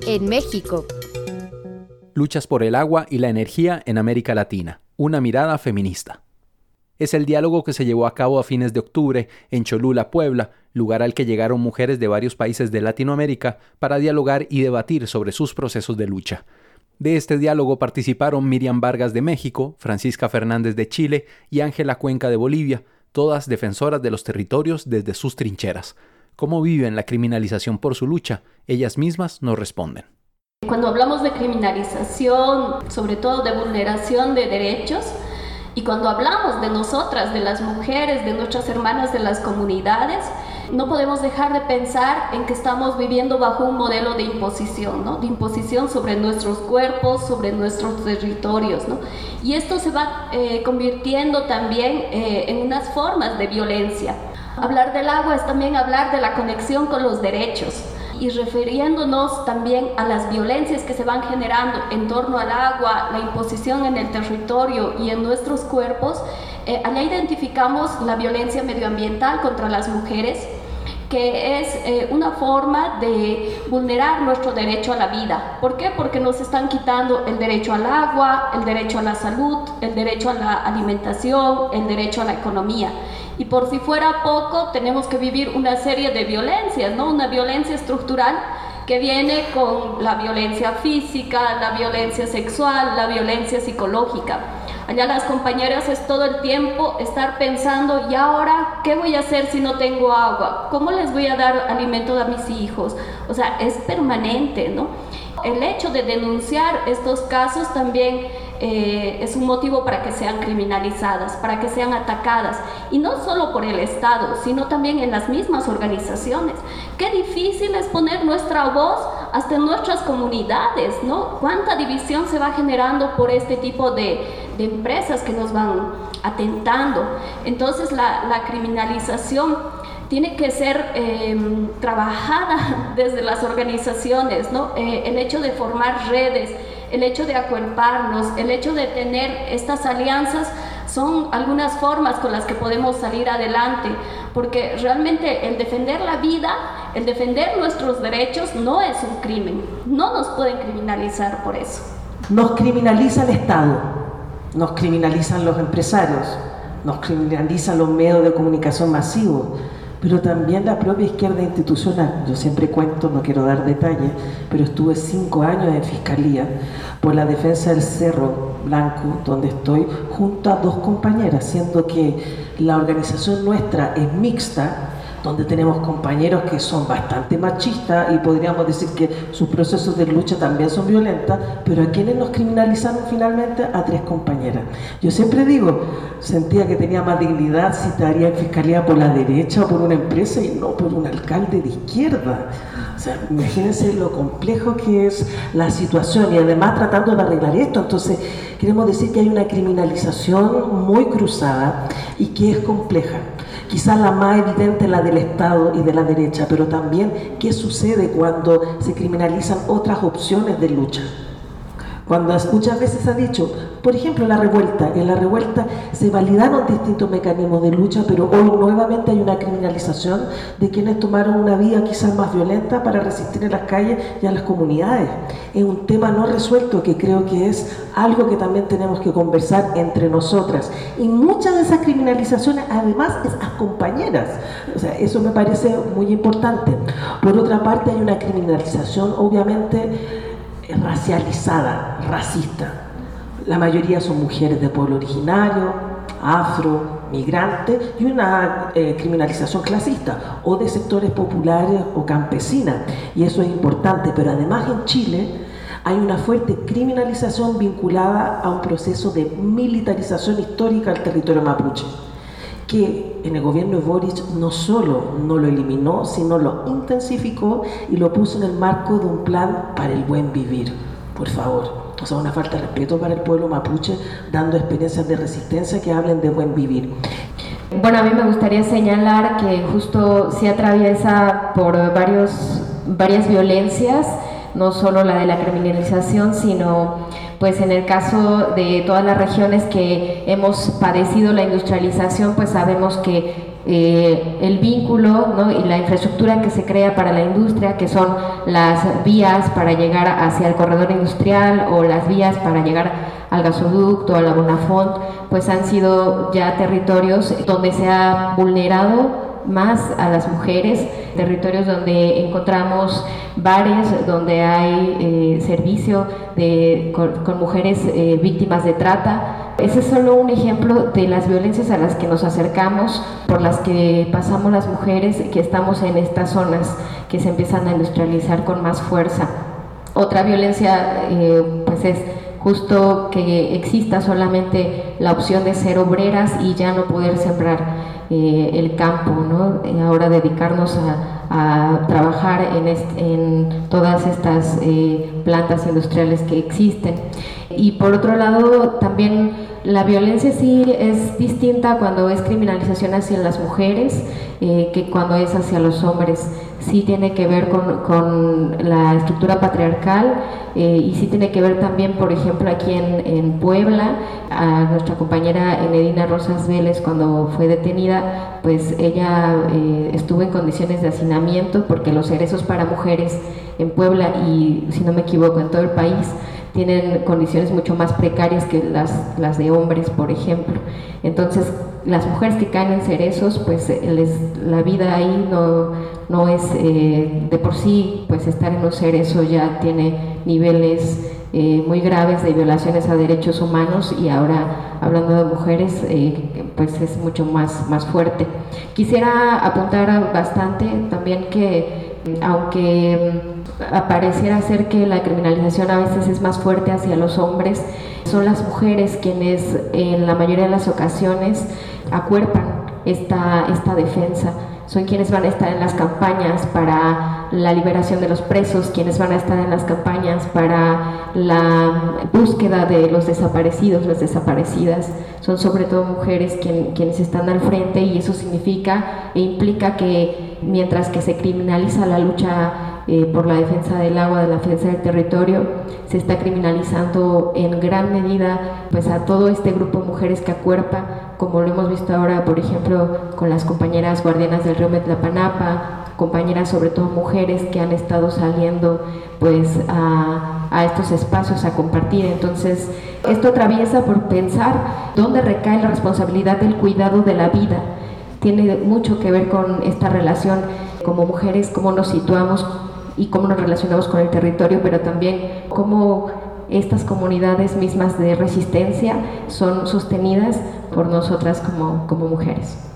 En México. Luchas por el agua y la energía en América Latina. Una mirada feminista. Es el diálogo que se llevó a cabo a fines de octubre en Cholula, Puebla, lugar al que llegaron mujeres de varios países de Latinoamérica para dialogar y debatir sobre sus procesos de lucha. De este diálogo participaron Miriam Vargas de México, Francisca Fernández de Chile y Ángela Cuenca de Bolivia, todas defensoras de los territorios desde sus trincheras. ¿Cómo viven la criminalización por su lucha? Ellas mismas nos responden. Cuando hablamos de criminalización, sobre todo de vulneración de derechos, y cuando hablamos de nosotras, de las mujeres, de nuestras hermanas de las comunidades, no podemos dejar de pensar en que estamos viviendo bajo un modelo de imposición, ¿no? De imposición sobre nuestros cuerpos, sobre nuestros territorios, ¿no? Y esto se va convirtiendo también en unas formas de violencia. Hablar del agua es también hablar de la conexión con los derechos. Y refiriéndonos también a las violencias que se van generando en torno al agua, la imposición en el territorio y en nuestros cuerpos, allá identificamos la violencia medioambiental contra las mujeres, que es una forma de vulnerar nuestro derecho a la vida. ¿Por qué? Porque nos están quitando el derecho al agua, el derecho a la salud, el derecho a la alimentación, el derecho a la economía. Y por si fuera poco, tenemos que vivir una serie de violencias, ¿no? Una violencia estructural que viene con la violencia física, la violencia sexual, la violencia psicológica. Allá las compañeras es todo el tiempo estar pensando, ¿y ahora qué voy a hacer si no tengo agua? ¿Cómo les voy a dar alimento a mis hijos? O sea, es permanente, ¿no? El hecho de denunciar estos casos también es un motivo para que sean criminalizadas, para que sean atacadas, y no solo por el Estado, sino también en las mismas organizaciones. Qué difícil es poner nuestra voz hasta en nuestras comunidades, ¿no? Cuánta división se va generando por este tipo de empresas que nos van atentando. Entonces la criminalización tiene que ser trabajada desde las organizaciones, ¿no? El hecho de formar redes, el hecho de acuerparnos, el hecho de tener estas alianzas son algunas formas con las que podemos salir adelante, porque realmente el defender la vida, el defender nuestros derechos no es un crimen, no nos pueden criminalizar por eso. Nos criminaliza el Estado, nos criminalizan los empresarios, nos criminalizan los medios de comunicación masivos, pero también la propia izquierda institucional. Yo siempre cuento, no quiero dar detalles, pero estuve 5 años en Fiscalía por la defensa del Cerro Blanco, donde estoy junto a 2 compañeras, siendo que la organización nuestra es mixta, donde tenemos compañeros que son bastante machistas y podríamos decir que sus procesos de lucha también son violentas, pero a quienes nos criminalizaron finalmente, a 3 compañeras. Yo siempre digo, sentía que tenía más dignidad si estaría en Fiscalía por la derecha o por una empresa y no por un alcalde de izquierda. O sea, imagínense lo complejo que es la situación y además tratando de arreglar esto. Entonces, queremos decir que hay una criminalización muy cruzada y que es compleja. Quizás la más evidente es la del Estado y de la derecha, pero también qué sucede cuando se criminalizan otras opciones de lucha. Cuando muchas veces se ha dicho, por ejemplo, en la revuelta se validaron distintos mecanismos de lucha, pero hoy nuevamente hay una criminalización de quienes tomaron una vía quizás más violenta para resistir en las calles y a las comunidades. Es un tema no resuelto que creo que es algo que también tenemos que conversar entre nosotras. Y muchas de esas criminalizaciones además es a compañeras. O sea, eso me parece muy importante. Por otra parte, hay una criminalización obviamente racializada, racista. La mayoría son mujeres de pueblo originario, afro, migrantes, y una criminalización clasista o de sectores populares o campesinas, y eso es importante. Pero además en Chile hay una fuerte criminalización vinculada a un proceso de militarización histórica del territorio mapuche, que en el gobierno de Boric no solo no lo eliminó, sino lo intensificó y lo puso en el marco de un plan para el buen vivir. Por favor, o sea, una falta de respeto para el pueblo mapuche, dando experiencias de resistencia que hablen de buen vivir. Bueno, a mí me gustaría señalar que justo se atraviesa por varias violencias, no solo la de la criminalización, sino pues en el caso de todas las regiones que hemos padecido la industrialización, pues sabemos que el vínculo, ¿no? Y la infraestructura que se crea para la industria, que son las vías para llegar hacia el corredor industrial o las vías para llegar al gasoducto, a la Bonafont, pues han sido ya territorios donde se ha vulnerado más a las mujeres, territorios donde encontramos bares, donde hay servicio con mujeres víctimas de trata. Ese es solo un ejemplo de las violencias a las que nos acercamos, por las que pasamos las mujeres que estamos en estas zonas que se empiezan a industrializar con más fuerza. Otra violencia pues es justo que exista solamente la opción de ser obreras y ya no poder sembrar el campo, ¿no? Ahora dedicarnos a trabajar en todas estas plantas industriales que existen. Y por otro lado, también la violencia sí es distinta cuando es criminalización hacia las mujeres que cuando es hacia los hombres. Sí tiene que ver con la estructura patriarcal y sí tiene que ver también, por ejemplo, aquí en Puebla, a nuestra compañera Enedina Rosas Vélez, cuando fue detenida, pues ella estuvo en condiciones de hacinamiento porque los egresos para mujeres en Puebla y, si no me equivoco, en todo el país, tienen condiciones mucho más precarias que las de hombres, por ejemplo. Entonces, las mujeres que caen en cerezos, pues la vida ahí no es de por sí, pues estar en un cerezo ya tiene niveles muy graves de violaciones a derechos humanos, y ahora, hablando de mujeres, pues es mucho más fuerte. Quisiera apuntar bastante también que, aunque pareciera ser que la criminalización a veces es más fuerte hacia los hombres, son las mujeres quienes en la mayoría de las ocasiones acuerpan esta defensa. Son quienes van a estar en las campañas para la liberación de los presos, quienes van a estar en las campañas para la búsqueda de los desaparecidos, las desaparecidas. Son sobre todo mujeres quienes están al frente, y eso significa e implica que mientras que se criminaliza la lucha por la defensa del agua, de la defensa del territorio, se está criminalizando en gran medida pues a todo este grupo de mujeres que acuerpa, como lo hemos visto ahora, por ejemplo, con las compañeras guardianas del río Metlapanapa, compañeras, sobre todo mujeres, que han estado saliendo pues a estos espacios a compartir. Entonces, esto atraviesa por pensar dónde recae la responsabilidad del cuidado de la vida. Tiene mucho que ver con esta relación como mujeres, cómo nos situamos y cómo nos relacionamos con el territorio, pero también cómo estas comunidades mismas de resistencia son sostenidas por nosotras como mujeres.